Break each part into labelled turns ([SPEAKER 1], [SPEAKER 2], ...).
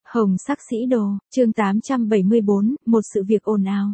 [SPEAKER 1] Hồng sắc sĩ đồ, chương 874, một sự việc ồn ào.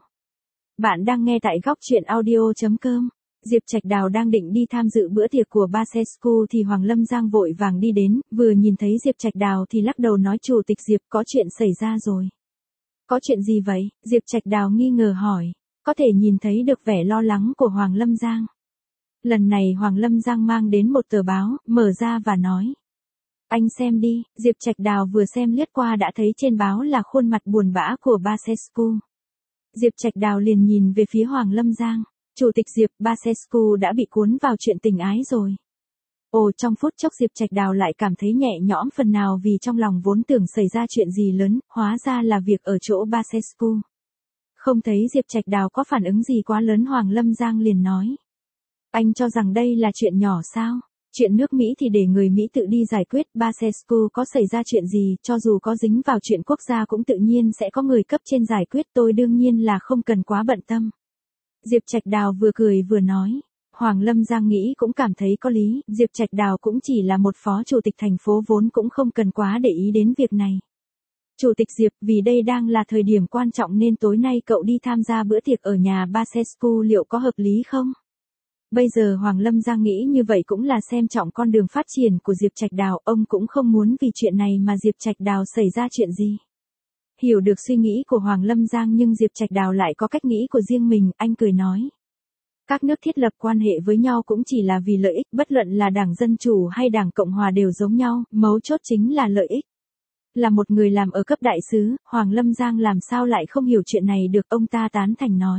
[SPEAKER 1] Bạn đang nghe tại góc truyện audio.com. Diệp Trạch Đào đang định đi tham dự bữa tiệc của Basescu thì Hoàng Lâm Giang vội vàng đi đến, vừa nhìn thấy Diệp Trạch Đào thì lắc đầu nói chủ tịch Diệp có chuyện xảy ra rồi. Có chuyện gì vậy? Diệp Trạch Đào nghi ngờ hỏi, có thể nhìn thấy được vẻ lo lắng của Hoàng Lâm Giang. Lần này Hoàng Lâm Giang mang đến một tờ báo, mở ra và nói. Anh xem đi, Diệp Trạch Đào vừa xem lướt qua đã thấy trên báo là khuôn mặt buồn bã của Basescu. Diệp Trạch Đào liền nhìn về phía Hoàng Lâm Giang. Chủ tịch Diệp, Basescu đã bị cuốn vào chuyện tình ái rồi. Ồ, trong phút chốc Diệp Trạch Đào lại cảm thấy nhẹ nhõm phần nào vì trong lòng vốn tưởng xảy ra chuyện gì lớn, hóa ra là việc ở chỗ Basescu. Không thấy Diệp Trạch Đào có phản ứng gì quá lớn, Hoàng Lâm Giang liền nói. Anh cho rằng đây là chuyện nhỏ sao? Chuyện nước Mỹ thì để người Mỹ tự đi giải quyết, Basescu có xảy ra chuyện gì, cho dù có dính vào chuyện quốc gia cũng tự nhiên sẽ có người cấp trên giải quyết, tôi đương nhiên là không cần quá bận tâm. Diệp Trạch Đào vừa cười vừa nói. Hoàng Lâm Giang nghĩ cũng cảm thấy có lý, Diệp Trạch Đào cũng chỉ là một phó chủ tịch thành phố vốn cũng không cần quá để ý đến việc này. Chủ tịch Diệp, vì đây đang là thời điểm quan trọng nên tối nay cậu đi tham gia bữa tiệc ở nhà Basescu liệu có hợp lý không? Bây giờ Hoàng Lâm Giang nghĩ như vậy cũng là xem trọng con đường phát triển của Diệp Trạch Đào, ông cũng không muốn vì chuyện này mà Diệp Trạch Đào xảy ra chuyện gì. Hiểu được suy nghĩ của Hoàng Lâm Giang nhưng Diệp Trạch Đào lại có cách nghĩ của riêng mình, anh cười nói. Các nước thiết lập quan hệ với nhau cũng chỉ là vì lợi ích, bất luận là Đảng Dân Chủ hay Đảng Cộng Hòa đều giống nhau, mấu chốt chính là lợi ích. Là một người làm ở cấp đại sứ, Hoàng Lâm Giang làm sao lại không hiểu chuyện này được, ông ta tán thành nói.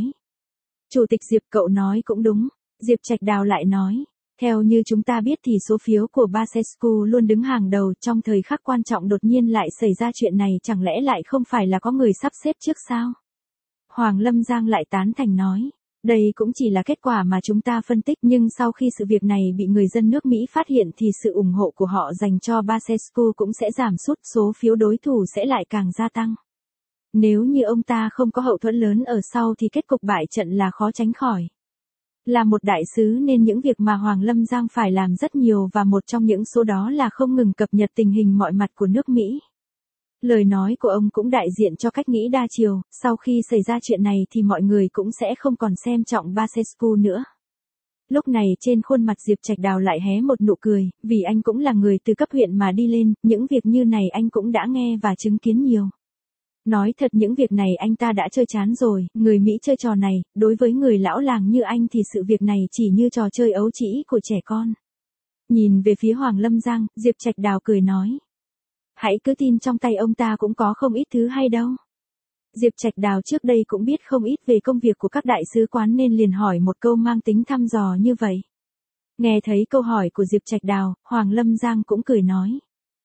[SPEAKER 1] Chủ tịch Diệp, cậu nói cũng đúng. Diệp Trạch Đào lại nói, theo như chúng ta biết thì số phiếu của Basescu luôn đứng hàng đầu, trong thời khắc quan trọng đột nhiên lại xảy ra chuyện này, chẳng lẽ lại không phải là có người sắp xếp trước sao? Hoàng Lâm Giang lại tán thành nói, đây cũng chỉ là kết quả mà chúng ta phân tích, nhưng sau khi sự việc này bị người dân nước Mỹ phát hiện thì sự ủng hộ của họ dành cho Basescu cũng sẽ giảm sút, số phiếu đối thủ sẽ lại càng gia tăng. Nếu như ông ta không có hậu thuẫn lớn ở sau thì kết cục bại trận là khó tránh khỏi. Là một đại sứ nên những việc mà Hoàng Lâm Giang phải làm rất nhiều và một trong những số đó là không ngừng cập nhật tình hình mọi mặt của nước Mỹ. Lời nói của ông cũng đại diện cho cách nghĩ đa chiều, sau khi xảy ra chuyện này thì mọi người cũng sẽ không còn xem trọng Basescu nữa. Lúc này trên khuôn mặt Diệp Trạch Đào lại hé một nụ cười, vì anh cũng là người từ cấp huyện mà đi lên, những việc như này anh cũng đã nghe và chứng kiến nhiều. Nói thật những việc này anh ta đã chơi chán rồi, người Mỹ chơi trò này, đối với người lão làng như anh thì sự việc này chỉ như trò chơi ấu trĩ của trẻ con. Nhìn về phía Hoàng Lâm Giang, Diệp Trạch Đào cười nói. Hãy cứ tin trong tay ông ta cũng có không ít thứ hay đâu. Diệp Trạch Đào trước đây cũng biết không ít về công việc của các đại sứ quán nên liền hỏi một câu mang tính thăm dò như vậy. Nghe thấy câu hỏi của Diệp Trạch Đào, Hoàng Lâm Giang cũng cười nói.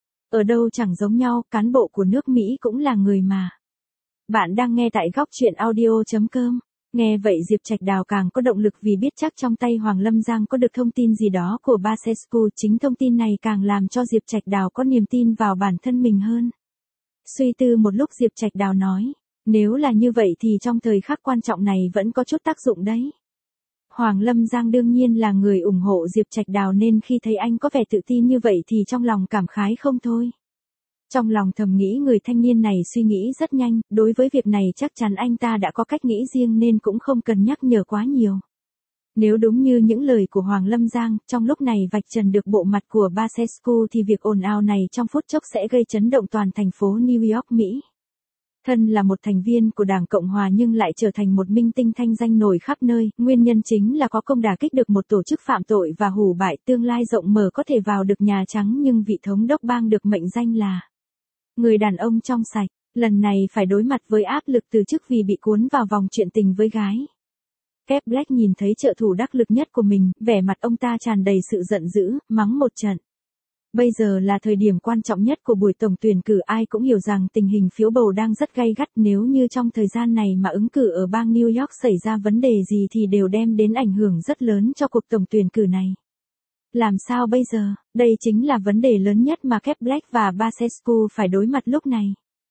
[SPEAKER 1] Ở đâu chẳng giống nhau, cán bộ của nước Mỹ cũng là người mà. Bạn đang nghe tại góc truyện audio.com. Nghe vậy Diệp Trạch Đào càng có động lực vì biết chắc trong tay Hoàng Lâm Giang có được thông tin gì đó của Basescu, chính thông tin này càng làm cho Diệp Trạch Đào có niềm tin vào bản thân mình hơn. Suy tư một lúc Diệp Trạch Đào nói, nếu là như vậy thì trong thời khắc quan trọng này vẫn có chút tác dụng đấy. Hoàng Lâm Giang đương nhiên là người ủng hộ Diệp Trạch Đào nên khi thấy anh có vẻ tự tin như vậy thì trong lòng cảm khái không thôi. Trong lòng thầm nghĩ người thanh niên này suy nghĩ rất nhanh, đối với việc này chắc chắn anh ta đã có cách nghĩ riêng nên cũng không cần nhắc nhở quá nhiều. Nếu đúng như những lời của Hoàng Lâm Giang, trong lúc này vạch trần được bộ mặt của Basescu thì việc ồn ào này trong phút chốc sẽ gây chấn động toàn thành phố New York, Mỹ. Thân là một thành viên của Đảng Cộng Hòa nhưng lại trở thành một minh tinh thanh danh nổi khắp nơi, nguyên nhân chính là có công đả kích được một tổ chức phạm tội và hủ bại, tương lai rộng mở có thể vào được Nhà Trắng nhưng vị thống đốc bang được mệnh danh là người đàn ông trong sạch, lần này phải đối mặt với áp lực từ chức vì bị cuốn vào vòng chuyện tình với gái. Kep Black nhìn thấy trợ thủ đắc lực nhất của mình, vẻ mặt ông ta tràn đầy sự giận dữ, mắng một trận. Bây giờ là thời điểm quan trọng nhất của buổi tổng tuyển cử, ai cũng hiểu rằng tình hình phiếu bầu đang rất gay gắt, nếu như trong thời gian này mà ứng cử ở bang New York xảy ra vấn đề gì thì đều đem đến ảnh hưởng rất lớn cho cuộc tổng tuyển cử này. Làm sao bây giờ? Đây chính là vấn đề lớn nhất mà Kep Black và Basescu phải đối mặt lúc này.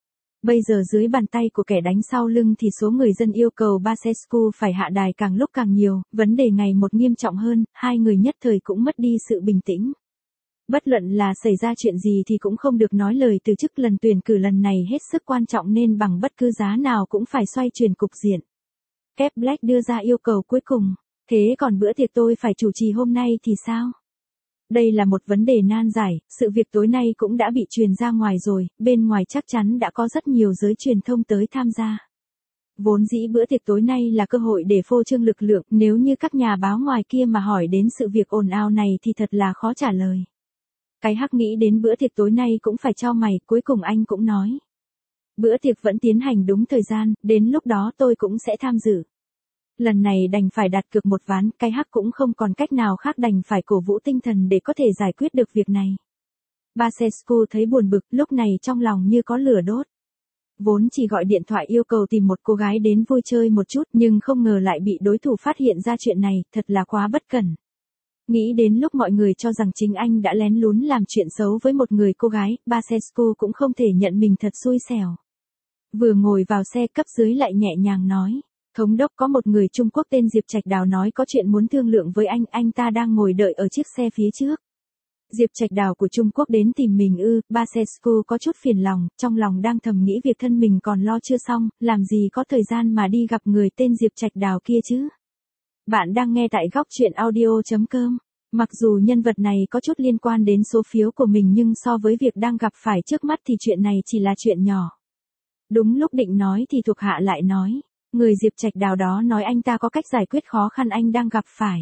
[SPEAKER 1] Bây giờ dưới bàn tay của kẻ đánh sau lưng thì số người dân yêu cầu Basescu phải hạ đài càng lúc càng nhiều, vấn đề ngày một nghiêm trọng hơn, hai người nhất thời cũng mất đi sự bình tĩnh. Bất luận là xảy ra chuyện gì thì cũng không được nói lời từ chức, lần tuyển cử lần này hết sức quan trọng nên bằng bất cứ giá nào cũng phải xoay chuyển cục diện. Kép Black đưa ra yêu cầu cuối cùng. Thế còn bữa tiệc tôi phải chủ trì hôm nay thì sao? Đây là một vấn đề nan giải, sự việc tối nay cũng đã bị truyền ra ngoài rồi, bên ngoài chắc chắn đã có rất nhiều giới truyền thông tới tham gia. Vốn dĩ bữa tiệc tối nay là cơ hội để phô trương lực lượng, nếu như các nhà báo ngoài kia mà hỏi đến sự việc ồn ào này thì thật là khó trả lời. Cái Hắc nghĩ đến bữa tiệc tối nay cũng phải chau mày, cuối cùng anh cũng nói. Bữa tiệc vẫn tiến hành đúng thời gian, đến lúc đó tôi cũng sẽ tham dự. Lần này đành phải đặt cược một ván, cái Hắc cũng không còn cách nào khác đành phải cổ vũ tinh thần để có thể giải quyết được việc này. Basescu thấy buồn bực, lúc này trong lòng như có lửa đốt. Vốn chỉ gọi điện thoại yêu cầu tìm một cô gái đến vui chơi một chút nhưng không ngờ lại bị đối thủ phát hiện ra chuyện này, thật là quá bất cẩn. Nghĩ đến lúc mọi người cho rằng chính anh đã lén lún làm chuyện xấu với một người cô gái, Basescu cũng không thể nhận mình thật xui xẻo. Vừa ngồi vào xe cấp dưới lại nhẹ nhàng nói. Thống đốc, có một người Trung Quốc tên Diệp Trạch Đào nói có chuyện muốn thương lượng với anh ta đang ngồi đợi ở chiếc xe phía trước. Diệp Trạch Đào của Trung Quốc đến tìm mình ư? Basescu có chút phiền lòng, trong lòng đang thầm nghĩ việc thân mình còn lo chưa xong, làm gì có thời gian mà đi gặp người tên Diệp Trạch Đào kia chứ. Bạn đang nghe tại góc truyện audio.com. Mặc dù nhân vật này có chút liên quan đến số phiếu của mình nhưng so với việc đang gặp phải trước mắt thì chuyện này chỉ là chuyện nhỏ. Đúng lúc định nói thì thuộc hạ lại nói. Người Diệp Trạch Đào đó nói anh ta có cách giải quyết khó khăn anh đang gặp phải.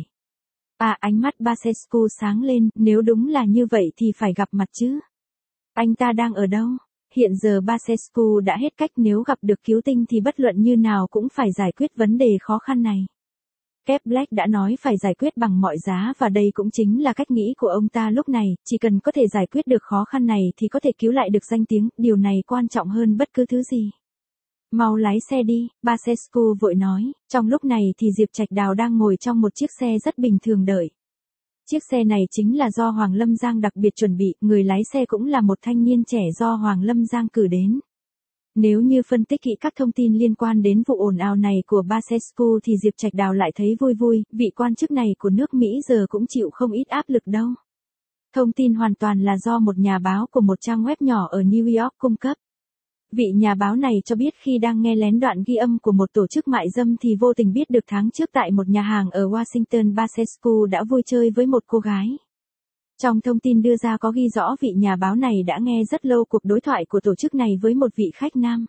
[SPEAKER 1] Ánh mắt Basescu sáng lên, nếu đúng là như vậy thì phải gặp mặt chứ. Anh ta đang ở đâu? Hiện giờ Basescu đã hết cách, nếu gặp được Cứu Tinh thì bất luận như nào cũng phải giải quyết vấn đề khó khăn này. Kép Black đã nói phải giải quyết bằng mọi giá và đây cũng chính là cách nghĩ của ông ta lúc này, chỉ cần có thể giải quyết được khó khăn này thì có thể cứu lại được danh tiếng, điều này quan trọng hơn bất cứ thứ gì. Mau lái xe đi, Basescu vội nói, trong lúc này thì Diệp Trạch Đào đang ngồi trong một chiếc xe rất bình thường đợi. Chiếc xe này chính là do Hoàng Lâm Giang đặc biệt chuẩn bị, người lái xe cũng là một thanh niên trẻ do Hoàng Lâm Giang cử đến. Nếu như phân tích kỹ các thông tin liên quan đến vụ ồn ào này của Basescu thì Diệp Trạch Đào lại thấy vui vui, vị quan chức này của nước Mỹ giờ cũng chịu không ít áp lực đâu. Thông tin hoàn toàn là do một nhà báo của một trang web nhỏ ở New York cung cấp. Vị nhà báo này cho biết khi đang nghe lén đoạn ghi âm của một tổ chức mại dâm thì vô tình biết được tháng trước tại một nhà hàng ở Washington Basescu đã vui chơi với một cô gái. Trong thông tin đưa ra có ghi rõ vị nhà báo này đã nghe rất lâu cuộc đối thoại của tổ chức này với một vị khách nam.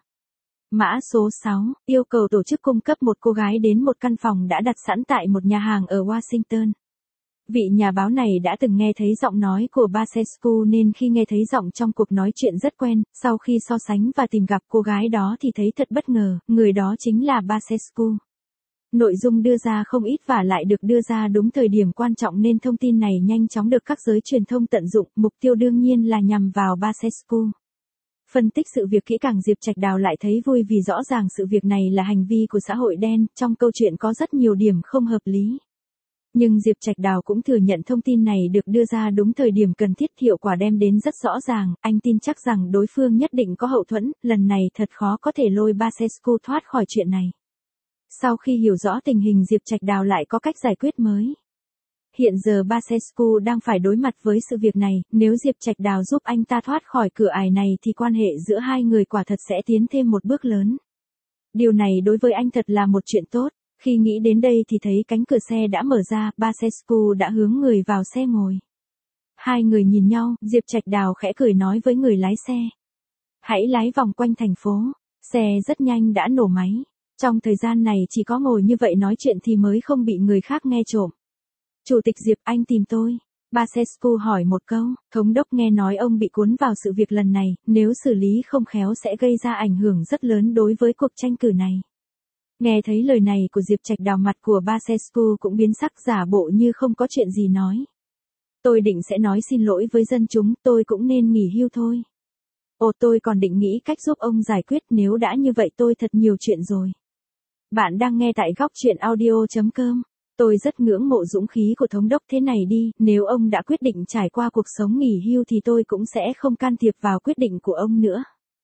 [SPEAKER 1] Mã số 6, yêu cầu tổ chức cung cấp một cô gái đến một căn phòng đã đặt sẵn tại một nhà hàng ở Washington. Vị nhà báo này đã từng nghe thấy giọng nói của Basescu nên khi nghe thấy giọng trong cuộc nói chuyện rất quen, sau khi so sánh và tìm gặp cô gái đó thì thấy thật bất ngờ, người đó chính là Basescu. Nội dung đưa ra không ít và lại được đưa ra đúng thời điểm quan trọng nên thông tin này nhanh chóng được các giới truyền thông tận dụng, mục tiêu đương nhiên là nhằm vào Basescu. Phân tích sự việc kỹ càng, Diệp Trạch Đào lại thấy vui vì rõ ràng sự việc này là hành vi của xã hội đen, trong câu chuyện có rất nhiều điểm không hợp lý. Nhưng Diệp Trạch Đào cũng thừa nhận thông tin này được đưa ra đúng thời điểm cần thiết, hiệu quả đem đến rất rõ ràng, anh tin chắc rằng đối phương nhất định có hậu thuẫn, lần này thật khó có thể lôi Basescu thoát khỏi chuyện này. Sau khi hiểu rõ tình hình, Diệp Trạch Đào lại có cách giải quyết mới. Hiện giờ Basescu đang phải đối mặt với sự việc này, nếu Diệp Trạch Đào giúp anh ta thoát khỏi cửa ải này thì quan hệ giữa hai người quả thật sẽ tiến thêm một bước lớn. Điều này đối với anh thật là một chuyện tốt. Khi nghĩ đến đây thì thấy cánh cửa xe đã mở ra, Basescu đã hướng người vào xe ngồi. Hai người nhìn nhau, Diệp Trạch Đào khẽ cười nói với người lái xe. Hãy lái vòng quanh thành phố. Xe rất nhanh đã nổ máy. Trong thời gian này chỉ có ngồi như vậy nói chuyện thì mới không bị người khác nghe trộm. Chủ tịch Diệp, anh tìm tôi. Basescu hỏi một câu, thống đốc nghe nói ông bị cuốn vào sự việc lần này, nếu xử lý không khéo sẽ gây ra ảnh hưởng rất lớn đối với cuộc tranh cử này. Nghe thấy lời này của Diệp Trạch Đào, mặt của Basescu cũng biến sắc, giả bộ như không có chuyện gì nói. Tôi định sẽ nói xin lỗi với dân chúng, tôi cũng nên nghỉ hưu thôi. Tôi còn định nghĩ cách giúp ông giải quyết, nếu đã như vậy tôi thật nhiều chuyện rồi. Bạn đang nghe tại góc truyện audio.com. Tôi rất ngưỡng mộ dũng khí của thống đốc, thế này đi, nếu ông đã quyết định trải qua cuộc sống nghỉ hưu thì tôi cũng sẽ không can thiệp vào quyết định của ông nữa.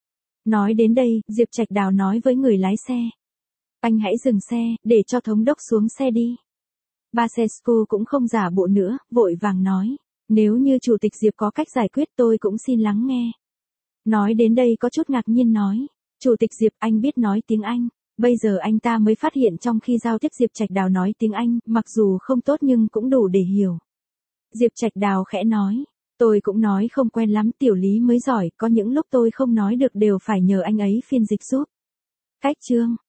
[SPEAKER 1] Nói đến đây, Diệp Trạch Đào nói với người lái xe. Anh hãy dừng xe, để cho thống đốc xuống xe đi. Basescu cũng không giả bộ nữa, vội vàng nói. Nếu như Chủ tịch Diệp có cách giải quyết tôi cũng xin lắng nghe. Nói đến đây có chút ngạc nhiên nói. Chủ tịch Diệp, anh biết nói tiếng Anh. Bây giờ anh ta mới phát hiện trong khi giao tiếp Diệp Trạch Đào nói tiếng Anh, mặc dù không tốt nhưng cũng đủ để hiểu. Diệp Trạch Đào khẽ nói. Tôi cũng nói không quen lắm, Tiểu Lý mới giỏi, có những lúc tôi không nói được đều phải nhờ anh ấy phiên dịch giúp. Cách chương